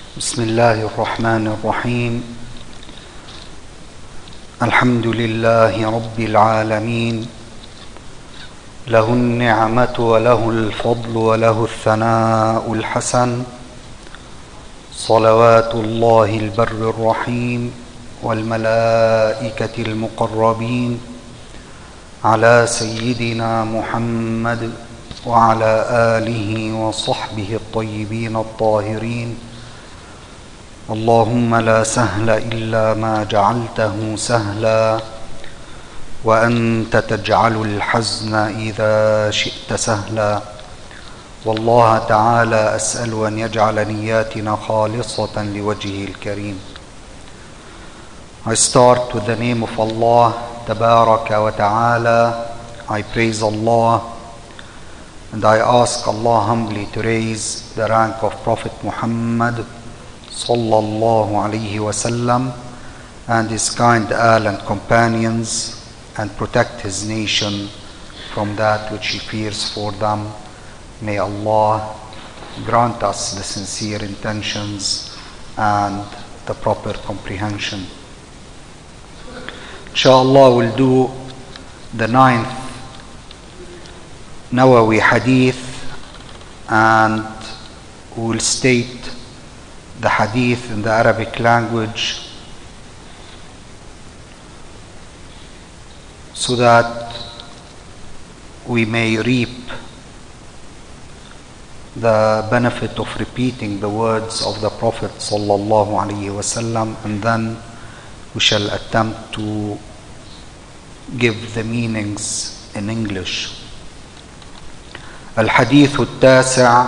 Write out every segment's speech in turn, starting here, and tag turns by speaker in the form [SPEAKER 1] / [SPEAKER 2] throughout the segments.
[SPEAKER 1] بسم الله الرحمن الرحيم. الحمد لله رب العالمين، له النعمة وله الفضل وله الثناء الحسن، صلوات الله البر الرحيم والملائكة المقربين على سيدنا محمد وعلى آله وصحبه الطيبين الطاهرين. اللهم لا سهل إلا ما جعلته سهلا، وأنت تجعل الحزن إذا شئت سهلا. والله تعالى أسأل أن يجعل نياتنا خالصة لوجهه الكريم. I start with the name of Allah Tabaraka wa Ta'ala. I praise Allah and I ask Allah humbly to raise the rank of Prophet Muhammad sallallahu alayhi wa sallam and his kind Ahl and companions, and protect his nation from that which he fears for them. May Allah grant us the sincere intentions and the proper comprehension. Inshallah, we'll do the 9th Nawawi Hadith, and we'll state the Hadith in the Arabic language so that we may reap the benefit of repeating the words of the Prophet sallallahu alaihi wasallam, and then we shall attempt to give the meanings in English. الحديث التاسع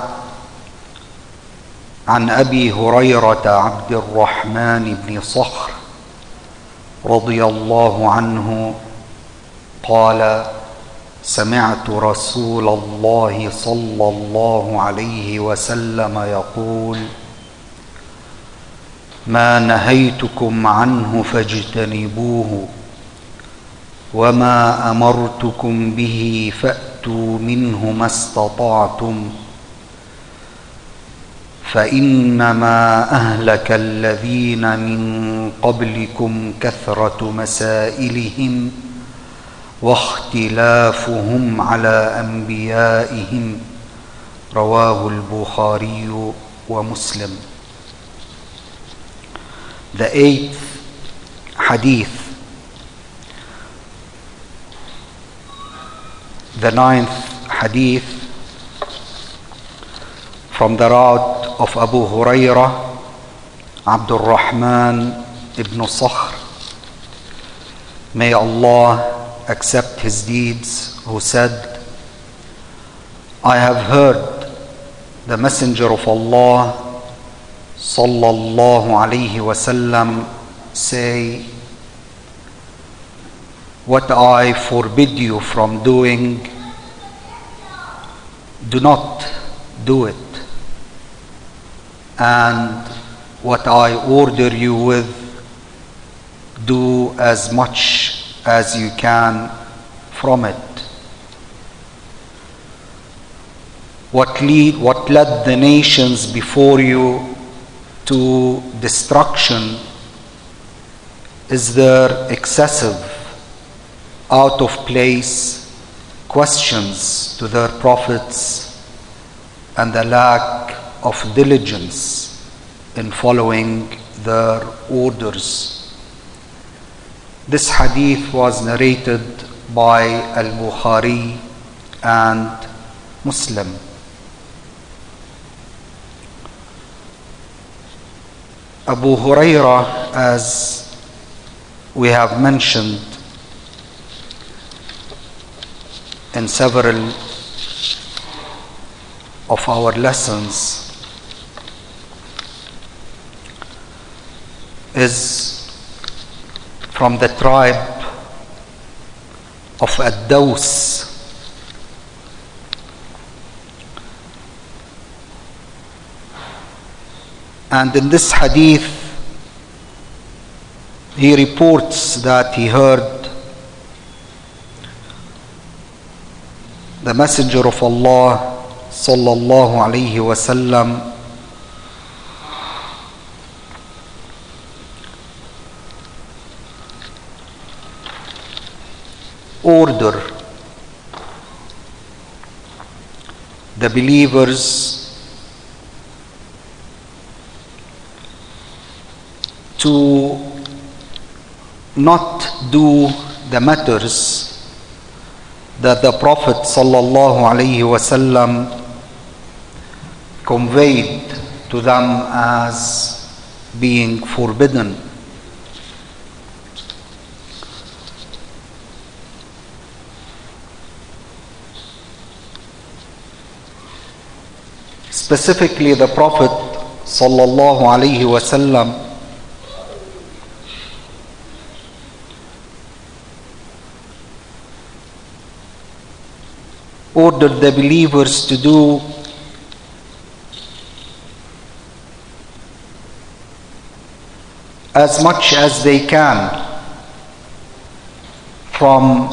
[SPEAKER 1] عن أبي هريرة عبد الرحمن بن صخر رضي الله عنه قال: سمعت رسول الله صلى الله عليه وسلم يقول: ما نهيتكم عنه فاجتنبوه، وما أمرتكم به فأتوا منه ما استطعتم، فإنما أهلك الذين من قبلكم كثرة مسائلهم واختلافهم على أنبيائهم. رواه البخاري ومسلم. The 8th Hadith. The 9th Hadith from the route of Abu Hurairah Abdul Rahman ibn Sakhr, may Allah accept his deeds, who said: I have heard the Messenger of Allah sallallahu alayhi wasallam say, what I forbid you from doing, do not do it, and what I order you with, do as much as you can from it. What led the nations before you to destruction is their excessive, out of place questions to their prophets and the lack of diligence in following their orders. This hadith was narrated by Al-Bukhari and Muslim. Abu Hurairah, as we have mentioned in several of our lessons, is from the tribe of Ad-Daws. And in this hadith, he reports that he heard the Messenger of Allah sallallahu alayhi wasallam order the believers to not do the matters that the Prophet ﷺ conveyed to them as being forbidden. Specifically, the Prophet ﷺ ordered the believers to do as much as they can from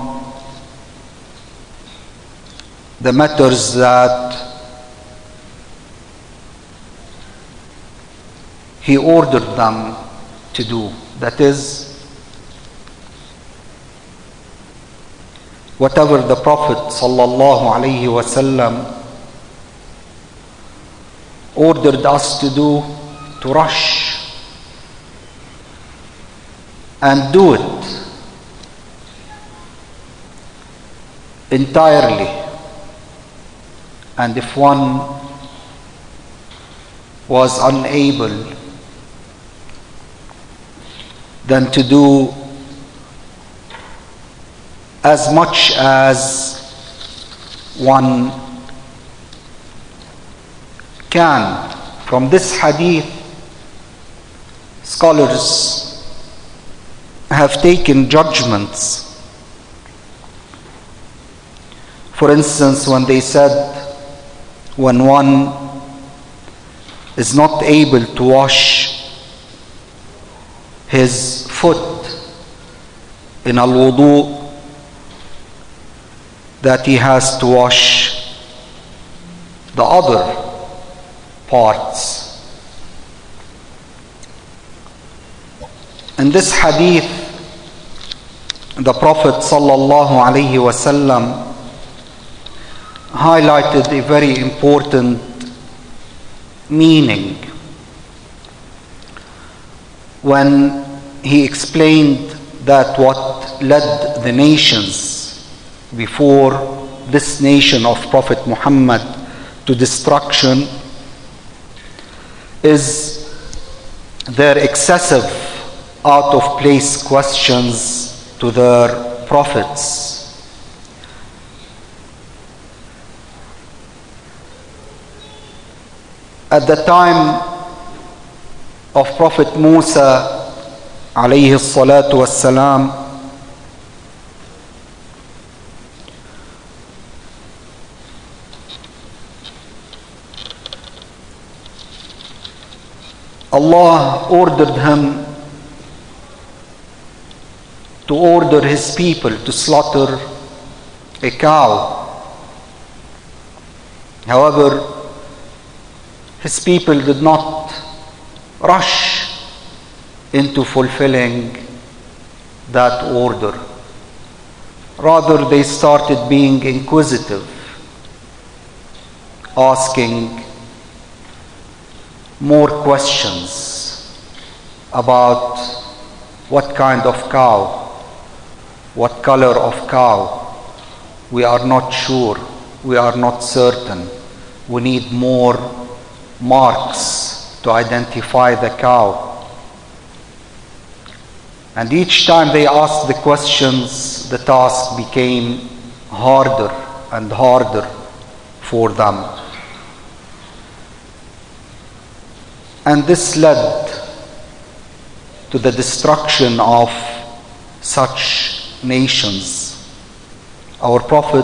[SPEAKER 1] the matters that he ordered them to do. That is, whatever the Prophet ﷺ ordered us to do, to rush and do it entirely. And if one was unable, then to do as much as one can. From this hadith, scholars have taken judgments. For instance, when they said when one is not able to wash his foot in al-wudu, that he has to wash the other parts. In this hadith, the Prophet ﷺ highlighted a very important meaning when he explained that what led the nations before this nation of Prophet Muhammad to destruction is their excessive, out of place questions to their prophets. At the time of Prophet Musa alayhi salatu wassalam, Allah ordered him to order his people to slaughter a cow. However, his people did not rush into fulfilling that order. Rather, they started being inquisitive, asking more questions about what kind of cow, what color of cow. We are not sure, we are not certain. We need more marks to identify the cow. And each time they asked the questions, the task became harder and harder for them. And this led to the destruction of such nations. Our Prophet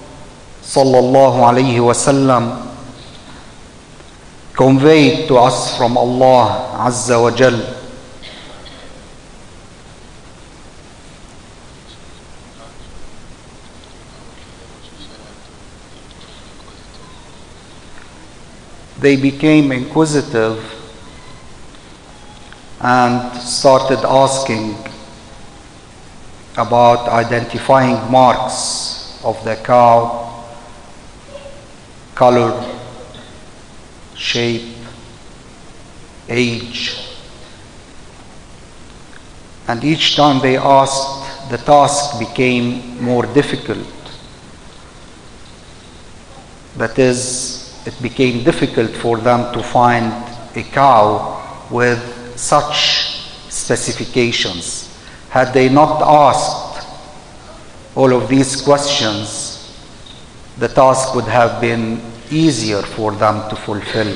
[SPEAKER 1] ﷺ conveyed to us from Allah Azza wa Jal they became inquisitive and started asking about identifying marks of the cow, color, shape, age. And each time they asked, the task became more difficult. That is, it became difficult for them to find a cow with such specifications. Had they not asked all of these questions, the task would have been easier for them to fulfill.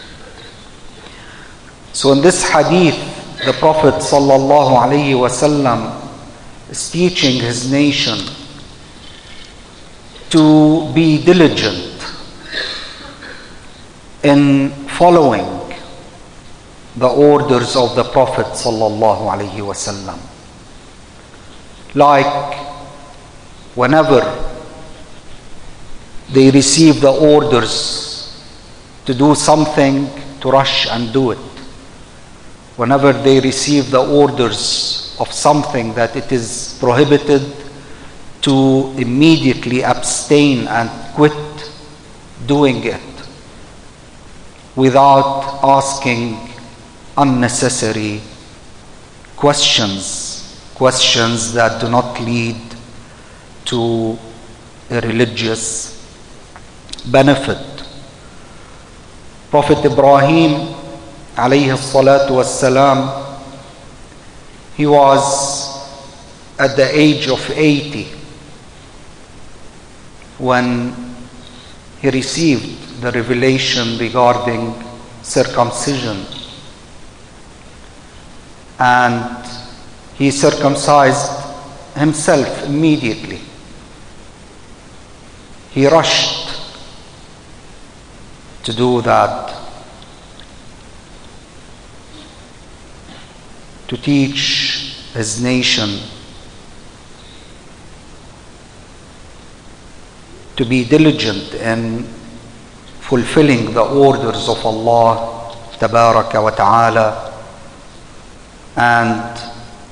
[SPEAKER 1] So in this hadith, the Prophet ﷺ is teaching his nation to be diligent in following the orders of the Prophet ﷺ. Like whenever they receive the orders to do something, to rush and do it. Whenever they receive the orders of something that it is prohibited, to immediately abstain and quit doing it without asking unnecessary questions that do not lead to a religious benefit. Prophet Ibrahim alayhi salatu wassalam, he was at the age of 80 when he received the revelation regarding circumcision, and he circumcised himself immediately. He rushed to do that, to teach his nation to be diligent in fulfilling the orders of Allah Tabaraka wa Ta'ala, and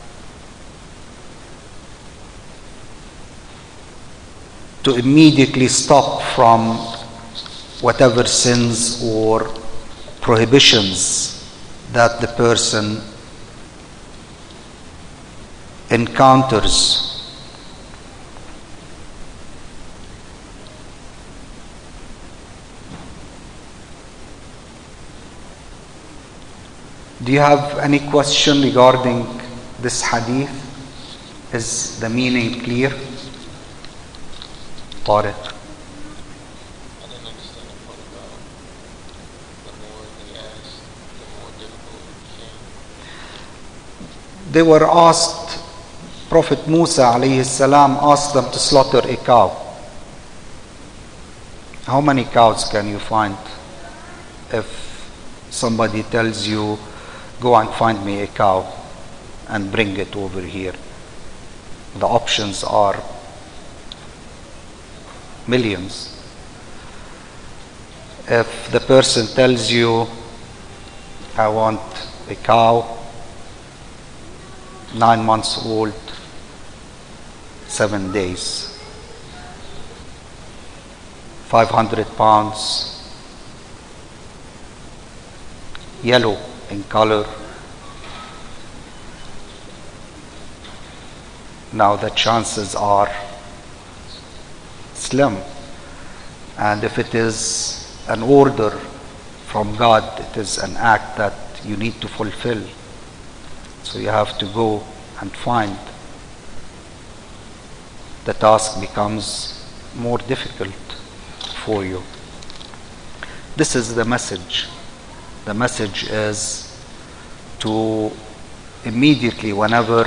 [SPEAKER 1] to immediately stop from whatever sins or prohibitions that the person encounters. Do you have any question regarding this hadith? Is the meaning clear? Tariq.
[SPEAKER 2] I didn't understand the part about the more they asked, the more difficult it became.
[SPEAKER 1] They were asked, Prophet Musa alayhi salam asked them to slaughter a cow. How many cows can you find? If somebody tells you, go and find me a cow and bring it over here, the options are millions. If the person tells you, I want a cow, 9 months old, 7 days, 500 pounds, yellow in color, now the chances are slim. And if it is an order from God, it is an act that you need to fulfill. So you have to go and find. The task becomes more difficult for you. This is the message. The message is to immediately, whenever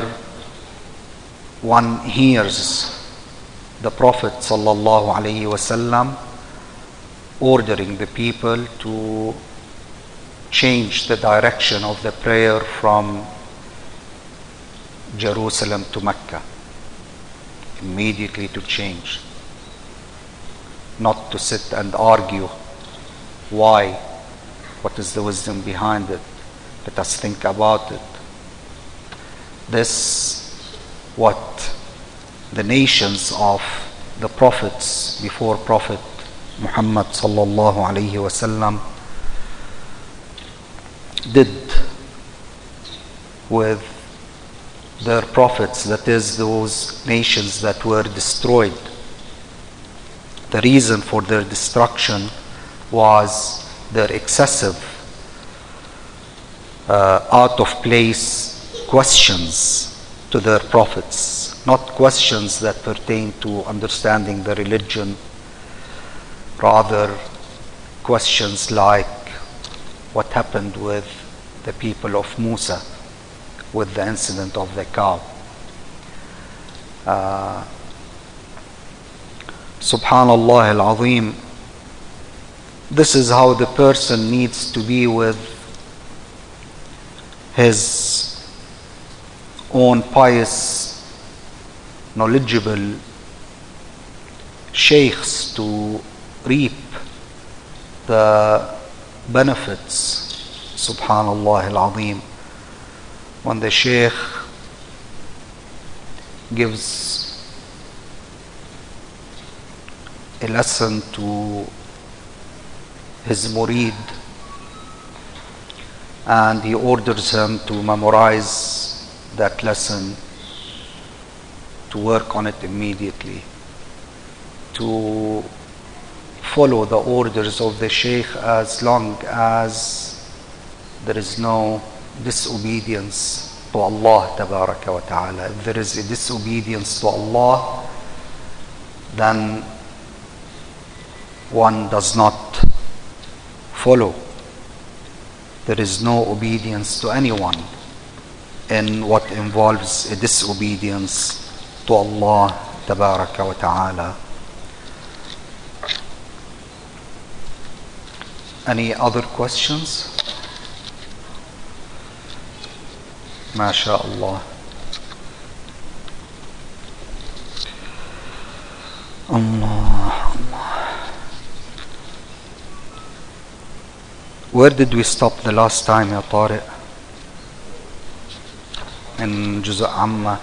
[SPEAKER 1] one hears the Prophet sallallahu alaihi wasallam ordering the people to change the direction of the prayer from Jerusalem to Mecca, immediately to change, not to sit and argue why, what is the wisdom behind it. Let us think about it. This, what the nations of the prophets before Prophet Muhammad sallallahu alayhi wasallam did with their prophets, that is, those nations that were destroyed. The reason for their destruction was their excessive, out of place questions to their prophets, not questions that pertain to understanding the religion, rather questions like what happened with the people of Musa with the incident of the cow. Subhanallah al-Azim. This is how the person needs to be with his own pious, knowledgeable sheikhs to reap the benefits. Subhanallah al-Azim. When the sheikh gives a lesson to his murid and he orders him to memorize that lesson, to work on it immediately, to follow the orders of the sheikh as long as there is no disobedience to Allah tabaraka wa ta'ala. If there is a disobedience to Allah, then one does not follow. There is no obedience to anyone in what involves a disobedience to Allah tabaraka wa ta'ala. Any other questions? MashaAllah. Allah, Allah. Where did we stop the last time, Ya Tariq? In Juz' Amma.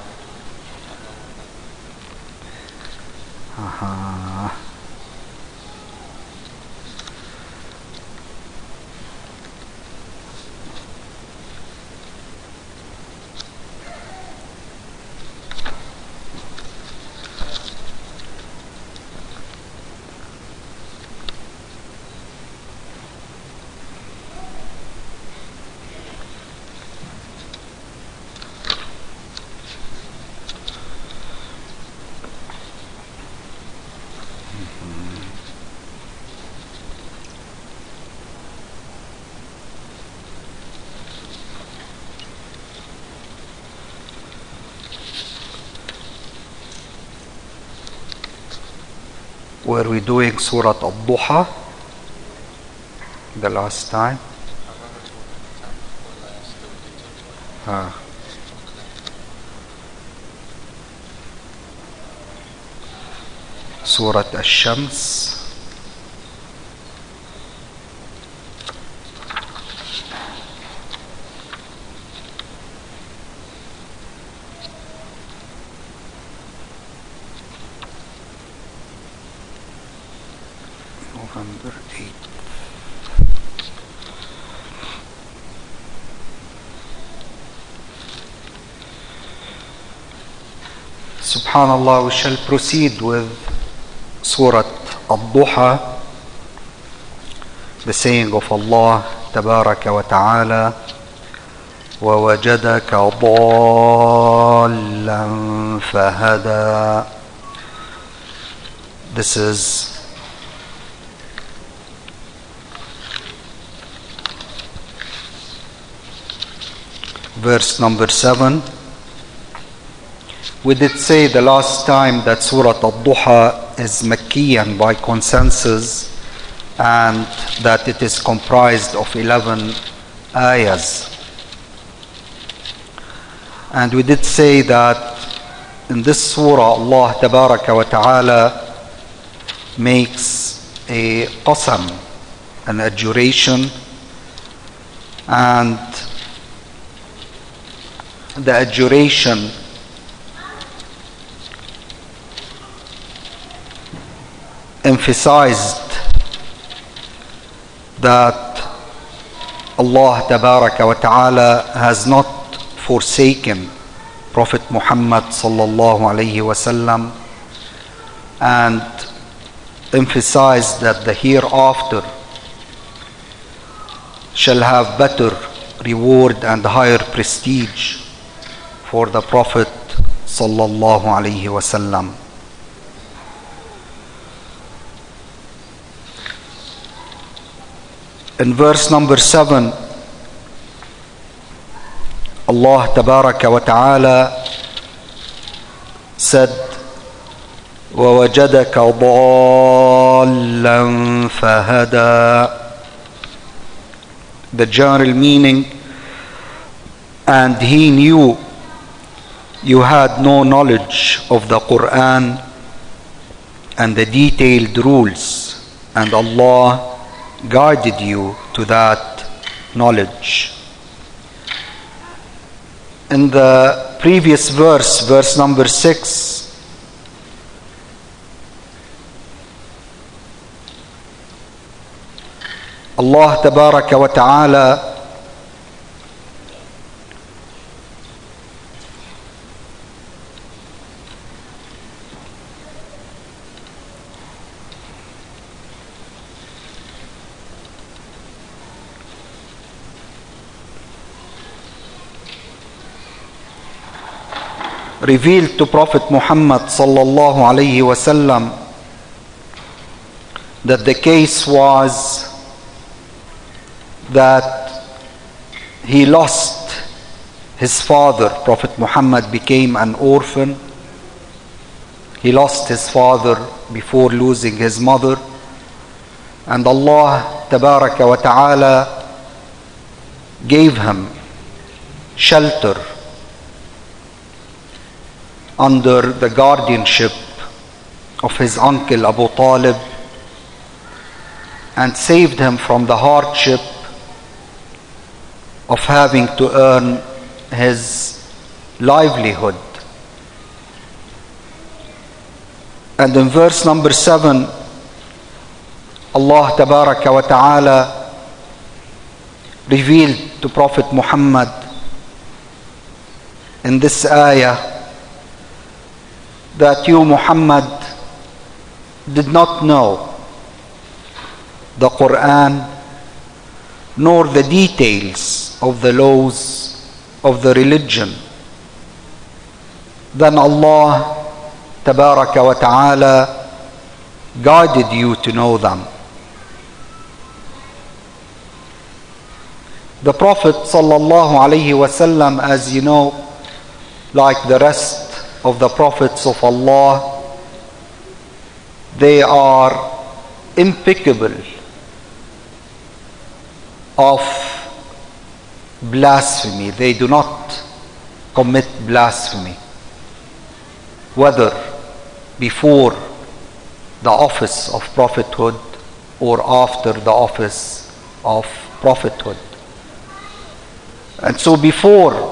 [SPEAKER 1] Were we doing Surah Al-Duha the last time? Surah Al-Shams. November 8th. Subhanallah, we shall proceed with Surah Al-Duha, the saying of Allah Tabaraka wa Ta'ala, وَوَجَدَكَ ضَالًّا فَهَدَى. This is verse number 7. We did say the last time that Surah Al-Duha is Makkiyan by consensus and that it is comprised of 11 ayahs. And we did say that in this surah Allah Tabaraka wa Ta'ala makes a qasam, an adjuration, and the adjuration emphasized that Allah Tabaraka wa Ta'ala has not forsaken Prophet Muhammad sallallahu alayhi wasallam, and emphasized that the hereafter shall have better reward and higher prestige for the Prophet sallallahu alayhi wasallam. In verse number 7, Allah Tabaraka wa Ta'ala said, وَوَجَدَكَ ضَالًّا فَهَدَى. The general meaning, and he knew you had no knowledge of the Quran and the detailed rules, and Allah guided you to that knowledge. In the previous verse, verse number 6, Allah Tabaraka wa Ta'ala revealed to Prophet Muhammad sallallahu alayhi wasallam that the case was that he lost his father. Prophet Muhammad became an orphan. He lost his father before losing his mother, and Allah Tabaraka wa Ta'ala gave him shelter under the guardianship of his uncle Abu Talib, and saved him from the hardship of having to earn his livelihood. And in verse number 7, Allah Tabaraka wa Ta'ala revealed to Prophet Muhammad in this ayah that you, Muhammad, did not know the Quran nor the details of the laws of the religion. Then Allah Tabaraka wa Ta'ala guided you to know them. The Prophet sallallahu alaihi wasallam, as you know, like the rest of the prophets of Allah, they are impeccable of blasphemy. They do not commit blasphemy, whether before the office of prophethood or after the office of prophethood. And so before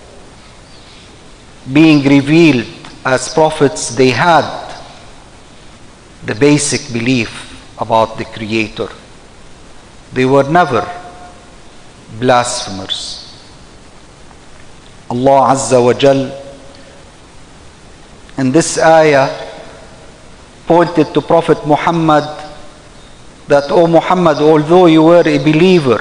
[SPEAKER 1] being revealed as prophets, they had the basic belief about the Creator. They were never blasphemers. Allah Azza wa Jal in this ayah pointed to Prophet Muhammad that, O Muhammad, although you were a believer,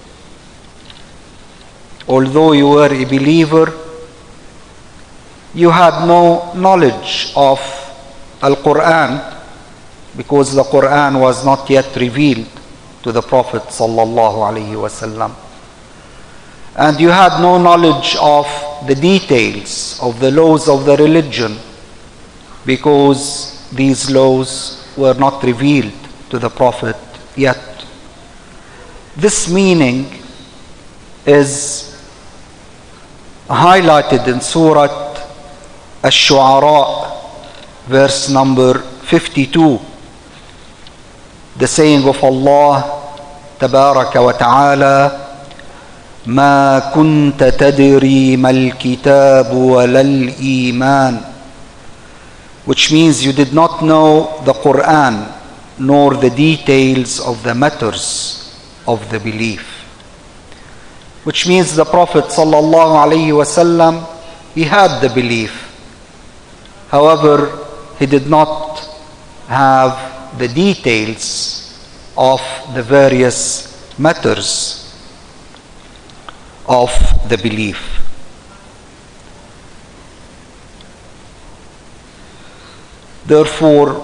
[SPEAKER 1] you had no knowledge of Al-Quran, because the Quran was not yet revealed to the Prophet sallallahu alaihi wasallam, and you had no knowledge of the details of the laws of the religion, because these laws were not revealed to the Prophet yet. This meaning is highlighted in Surah Ash-Shu'ara, verse number 52. The saying of Allah Tabaraka wa Ta'ala, ما كنت تدري ما الكتاب ولا الإيمان, which means you did not know the Quran nor the details of the matters of the belief. Which means the Prophet sallallahu alaihi wasallam, he had the belief. However, he did not have the details of the various matters of the belief. Therefore,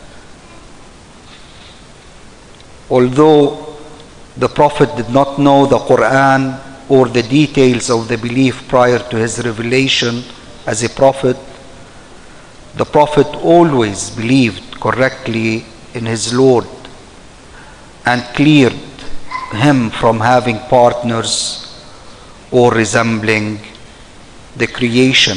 [SPEAKER 1] although the Prophet did not know the Quran or the details of the belief prior to his revelation as a prophet, the Prophet always believed correctly in his Lord and cleared him from having partners or resembling the creation.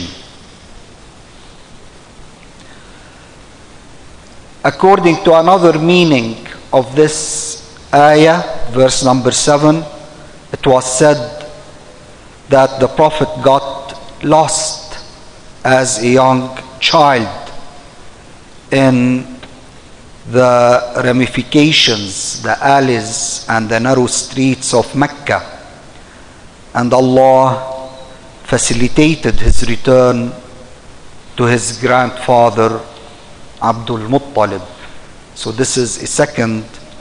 [SPEAKER 1] According to another meaning of this ayah, verse number 7, it was said that the Prophet got lost as a young child in the ramifications, the alleys and the narrow streets of Mecca, and Allah facilitated his return to his grandfather Abdul Muttalib. So this is a second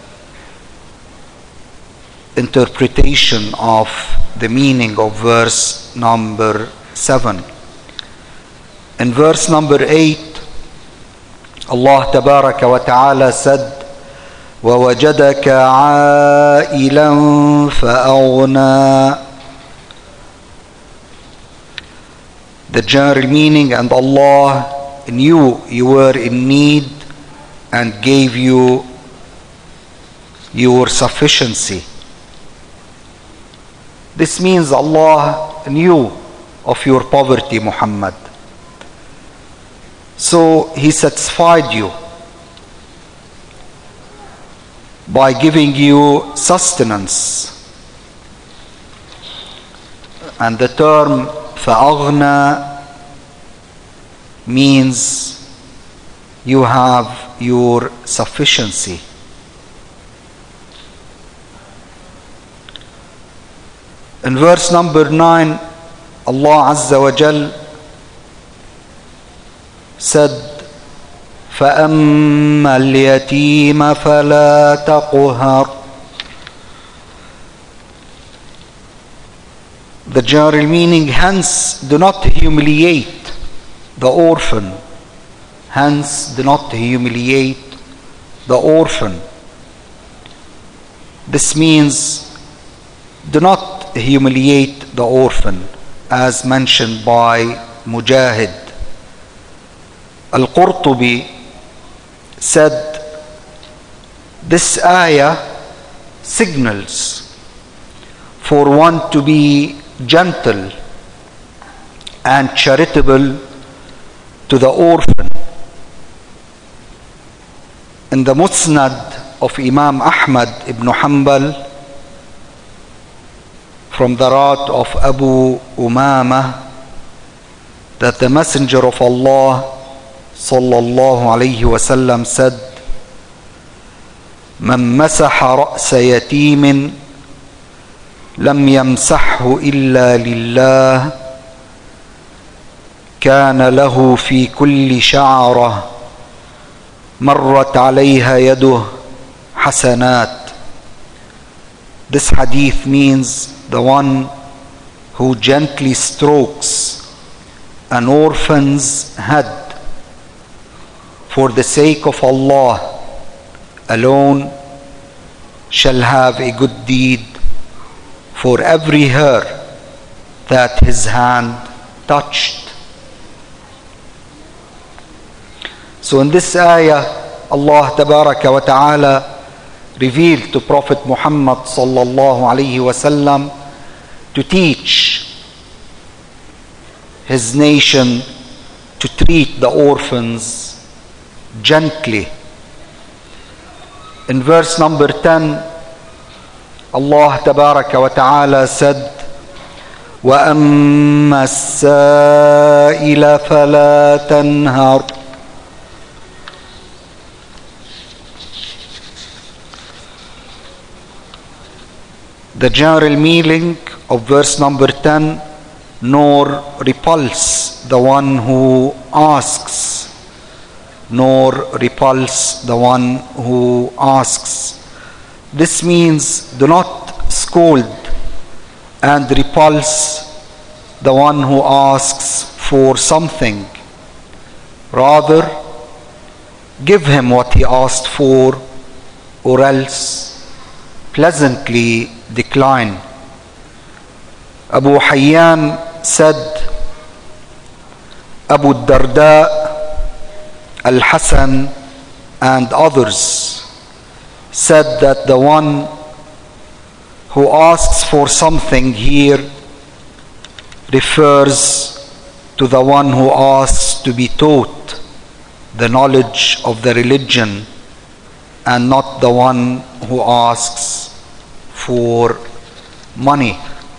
[SPEAKER 1] interpretation of the meaning of verse number 7. In verse number 8, Allah Tabaraka wa Ta'ala said, وَوَجَدَكَ عَائِلًا فَأَغْنَى. The general meaning, and Allah knew you were in need and gave you your sufficiency. This means Allah knew of your poverty, Muhammad. So He satisfied you by giving you sustenance. And the term فَأَغْنَى means you have your sufficiency. In verse number 9, Allah Azza wa Jal said, فَأَمَّا الْيَتِيمَ فَلَا تَقْهَرْ. The general meaning, hence do not humiliate the orphan. Hence do not humiliate the orphan. This means do not humiliate the orphan, as mentioned by Mujahid. Al-Qurtubi said this ayah signals for one to be gentle and charitable to the orphan. In the Musnad of Imam Ahmad ibn Hanbal, from the Rat of Abu Umama, that the Messenger of Allah sallallahu alayhi wasallam said, من مسح رأس يتيم لم يمسحه إلا لله كان له في كل شعرة مرت عليها يده حسنات. This hadith means the one who gently strokes an orphan's head for the sake of Allah alone shall have a good deed for every hair that his hand touched. So in this ayah, Allah Tabaraka wa Ta'ala revealed to Prophet Muhammad sallallahu alayhi wasallam to teach his nation to treat the orphans gently. In verse number 10, Allah Tabaraka wa Ta'ala said, وَأَمَّا السَّائِلَ فَلَا تَنْهَرْ. The general meaning of verse number 10, nor repulse the one who asks. Nor repulse the one who asks. This means do not scold and repulse the one who asks for something. Rather, give him what he asked for, or else pleasantly decline. Abu Hayyan said, Abu Darda, Al-Hasan, and others said that the one who asks for something here refers to the one who asks to be taught the knowledge of the religion, and not the one who asks for money.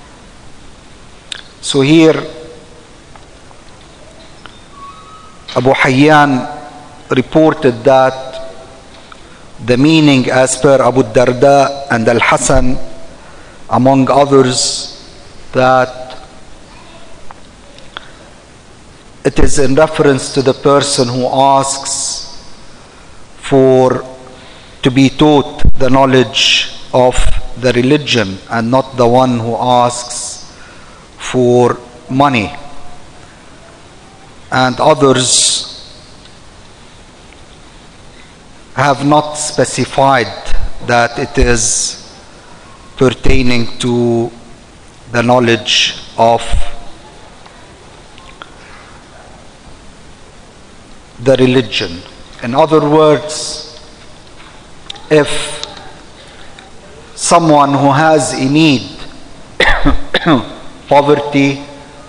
[SPEAKER 1] So here Abu Hayyan reported that the meaning as per Abu Darda and Al-Hasan among others, that it is in reference to the person who asks for to be taught the knowledge of the religion, and not the one who asks for money. And others have not specified that it is pertaining to the knowledge of the religion. In other words, if someone who has a need, poverty,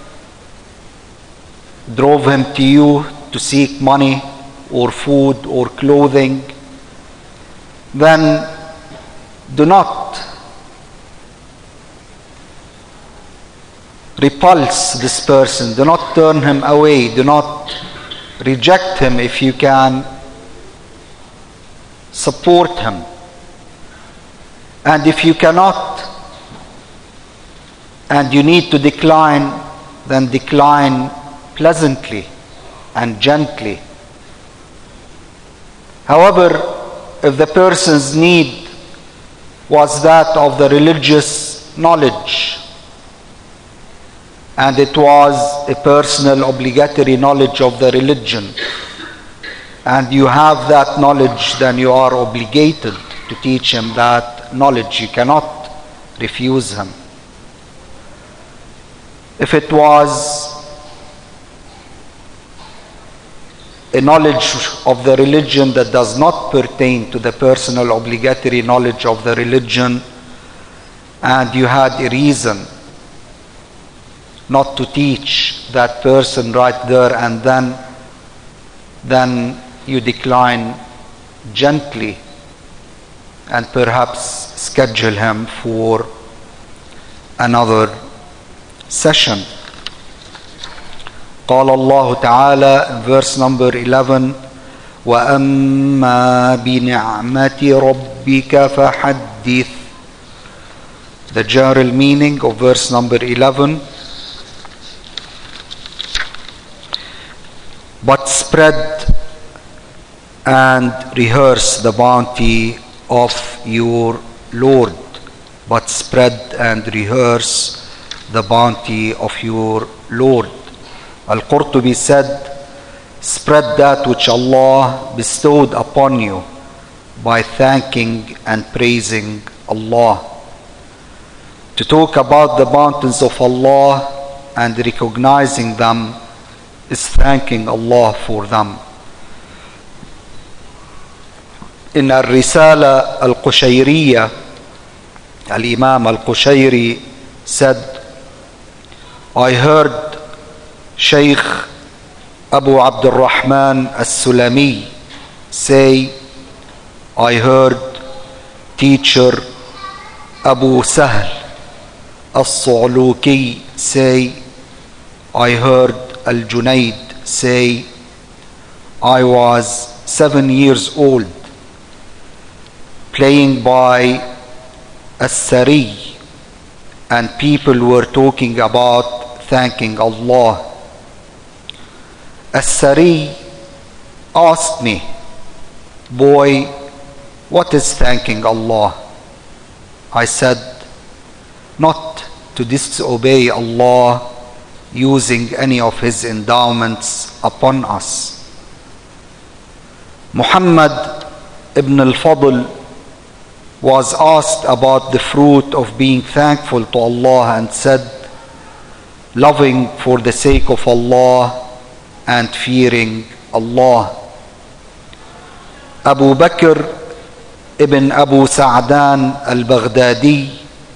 [SPEAKER 1] drove him to you to seek money or food or clothing, then do not repulse this person, do not turn him away, do not reject him. If you can, support him. And if you cannot, and you need to decline, then decline pleasantly and gently. However, if the person's need was that of the religious knowledge, and it was a personal obligatory knowledge of the religion, and you have that knowledge, then you are obligated to teach him that knowledge. You cannot refuse him. If it was a knowledge of the religion that does not pertain to the personal obligatory knowledge of the religion, and you had a reason not to teach that person right there and then you decline gently and perhaps schedule him for another session. قال الله تعالى in verse number 11, وَأَمَّا بِنِعْمَةِ رَبِّكَ فَحَدِّثْ. The general meaning of verse number 11, but spread and rehearse the bounty of your Lord. But spread and rehearse the bounty of your Lord. Al-Qurtubi said, spread that which Allah bestowed upon you by thanking and praising Allah. To talk about the bounties of Allah and recognizing them is thanking Allah for them. In Al-Risala Al-Qushayriya, Al-Imam Al-Qushayri said, I heard Shaykh Abu Abdul Rahman As-Sulami say, I heard teacher Abu Sahl As-Su'luki say, I heard Al-Junaid say, I was 7 years old playing by As-Sari and people were talking about thanking Allah. As-Sari asked me, "Boy, what is thanking Allah?" I said, "Not to disobey Allah using any of His endowments upon us." Muhammad ibn al-Fadl was asked about the fruit of being thankful to Allah and said, "Loving for the sake of Allah and fearing Allah." Abu Bakr ibn Abu Sa'dan al-Baghdadi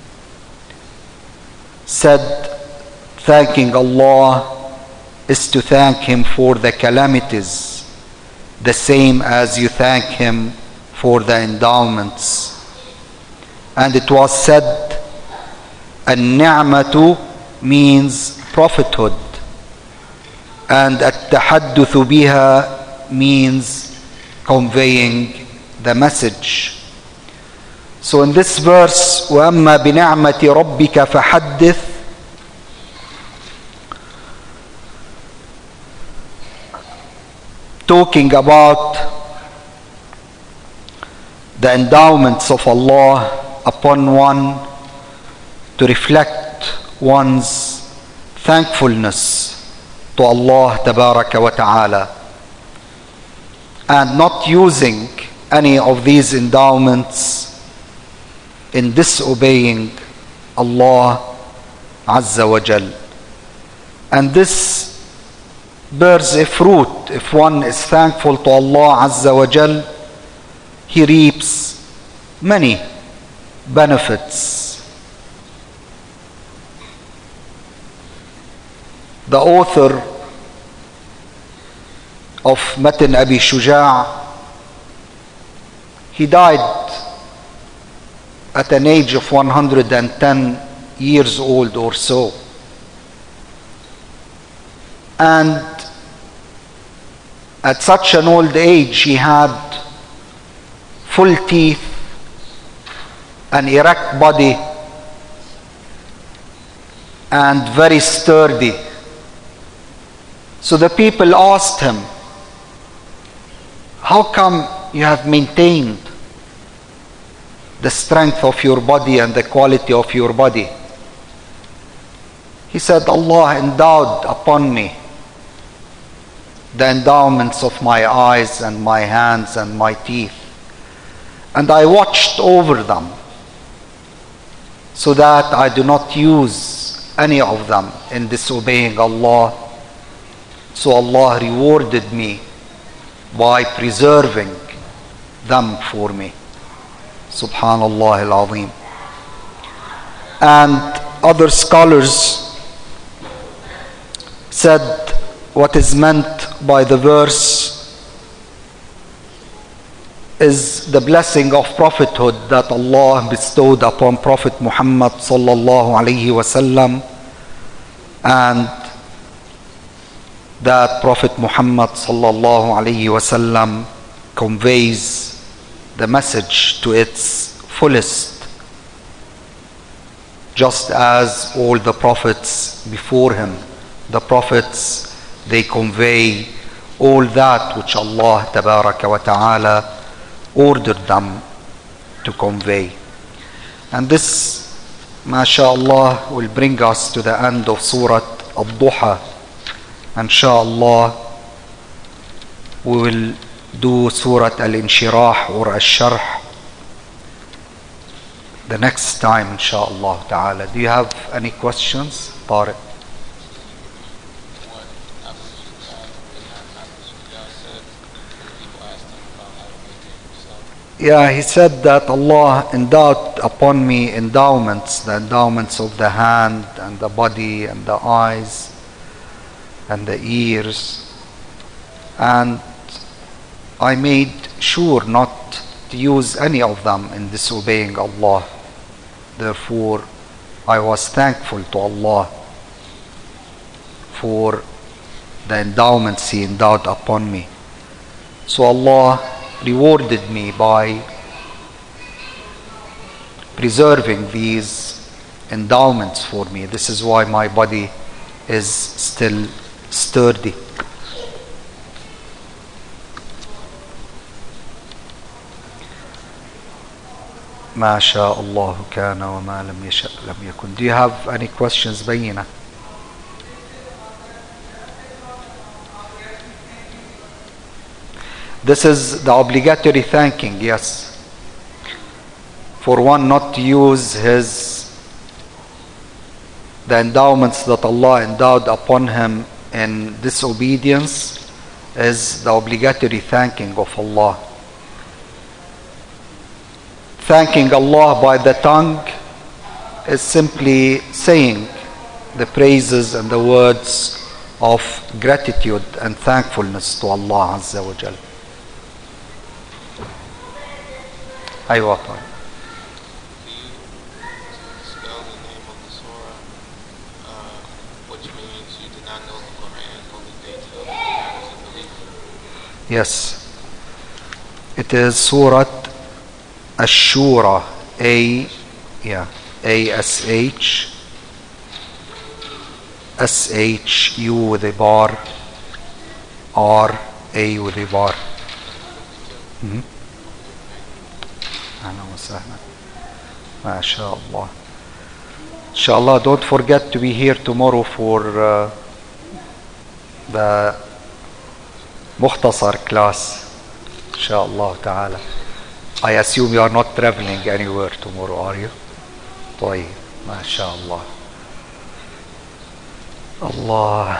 [SPEAKER 1] said, "Thanking Allah is to thank Him for the calamities, the same as you thank Him for the endowments." And it was said, "An-ni'matu" means prophethood, and at-tahaddathu biha means conveying the message. So in this verse, وَأَمَّا بِنِعْمَةِ رَبِّكَ فَحَدِّثْ, talking about the endowments of Allah upon one, to reflect one's thankfulness to Allah Tabaraka wa Ta'ala, and not using any of these endowments in disobeying Allah Azza wa Jal. And this bears a fruit. If one is thankful to Allah Azza wa Jal, he reaps many benefits. The author of Matan Abi Shuja', he died at an age of 110 years old or so. And at such an old age, he had full teeth, an erect body, and very sturdy. So the people asked him, "How come you have maintained the strength of your body and the quality of your body?" He said, "Allah endowed upon me the endowments of my eyes and my hands and my teeth, and I watched over them so that I do not use any of them in disobeying Allah. So Allah rewarded me by preserving them for me." Subhanallah al-Azim. And other scholars said what is meant by the verse is the blessing of prophethood that Allah bestowed upon Prophet Muhammad sallallahu alaihi wasallam, and that Prophet Muhammad sallallahu alaihi wasallam conveys the message to its fullest, just as all the prophets before him. The prophets, they convey all that which Allah Tabaraka wa Ta'ala ordered them to convey. And this, mashallah, will bring us to the end of Surah Al-Duha. Inshallah, we will do Surah Al-Inshirah or Al-Sharh the next time, inshallah ta'ala. Do you have any questions, Tariq? Yeah, he said that Allah endowed upon me endowments, the endowments of the hand and the body and the eyes and the ears, and I made sure not to use any of them in disobeying Allah. Therefore, I was thankful to Allah for the endowments He endowed upon me. So Allah rewarded me by preserving these endowments for me. This is why my body is still sturdy. ما شاء الله كان وما لم يشأ لم يكن. Do you have any questions, بينا? This is the obligatory thanking, yes. For one not to use the endowments that Allah endowed upon him in disobedience is the obligatory thanking of Allah. Thanking Allah by the tongue is simply saying the praises and the words of gratitude and thankfulness to Allah Azza wa Jal. أيوة طيب.
[SPEAKER 2] Spell the name of the surah, which means you did not know the Quran on the details of matters of belief.
[SPEAKER 1] Yes. It is Surah Ash-Shura. A-S-H-U with a bar, R-A with a bar. أهلا وسهلا. ما شاء الله. Inshallah, don't forget to be here tomorrow for the Mukhtasar class. Inshallah ta'ala. I assume you are not traveling anywhere tomorrow, are you? طيب. ما شاء الله. الله.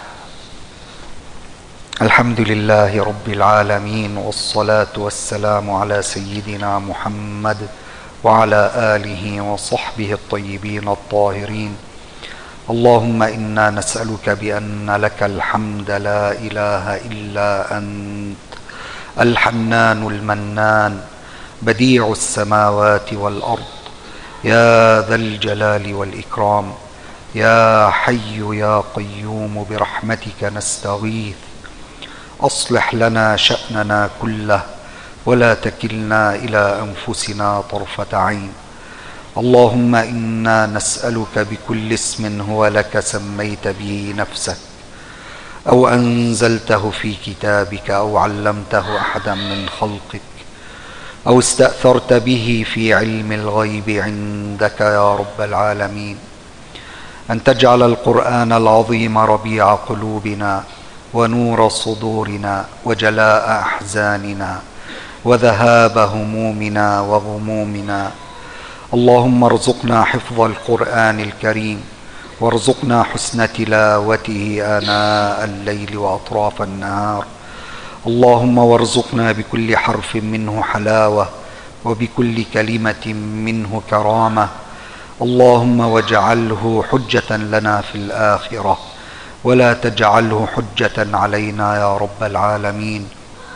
[SPEAKER 1] الحمد لله رب العالمين والصلاة والسلام على سيدنا محمد وعلى آله وصحبه الطيبين الطاهرين. اللهم إنا نسألك بأن لك الحمد لا إله إلا أنت الحنان المنان بديع السماوات والأرض يا ذا الجلال والإكرام يا حي يا قيوم برحمتك نستغيث أصلح لنا شأننا كله ولا تكلنا إلى أنفسنا طرفة عين. اللهم إنا نسألك بكل اسم هو لك سميت به نفسك أو أنزلته في كتابك أو علمته أحدا من خلقك أو استأثرت به في علم الغيب عندك يا رب العالمين أن تجعل القرآن العظيم ربيع قلوبنا ونور صدورنا وجلاء أحزاننا وذهاب همومنا وغمومنا. اللهم ارزقنا حفظ القرآن الكريم وارزقنا حسن تلاوته آناء الليل وأطراف النهار. اللهم وارزقنا بكل حرف منه حلاوة وبكل كلمة منه كرامة. اللهم واجعله حجة لنا في الآخرة ولا تجعله حجة علينا يا رب العالمين.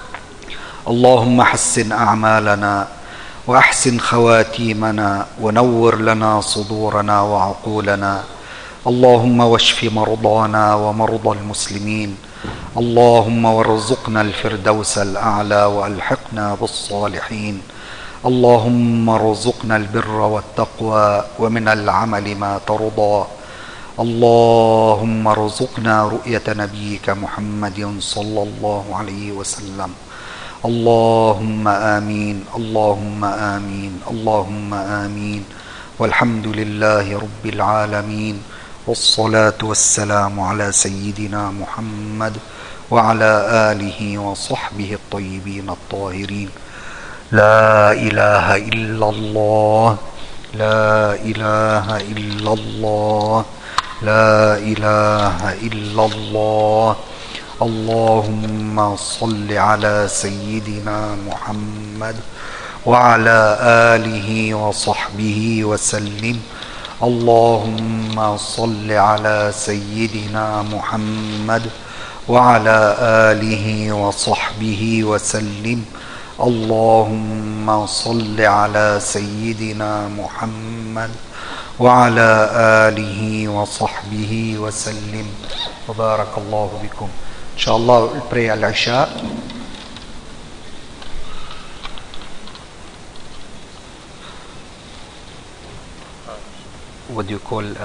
[SPEAKER 1] اللهم حسن أعمالنا وأحسن خواتيمنا ونور لنا صدورنا وعقولنا. اللهم واشف مرضانا ومرضى المسلمين. اللهم وارزقنا الفردوس الأعلى وألحقنا بالصالحين. اللهم ارزقنا البر والتقوى ومن العمل ما ترضى. اللهم ارزقنا رؤية نبيك محمد صلى الله عليه وسلم. اللهم آمين اللهم آمين اللهم آمين. والحمد لله رب العالمين والصلاة والسلام على سيدنا محمد وعلى آله وصحبه الطيبين الطاهرين. لا إله إلا الله لا إله إلا الله لا إله إلا الله. اللهم صل على سيدنا محمد وعلى آله وصحبه وسلم. اللهم صل على سيدنا محمد وعلى آله وصحبه وسلم. اللهم صل على سيدنا محمد وعلى آله وصحبه وسلم. وبارك الله بكم. إن شاء الله pray العشاء. what do you call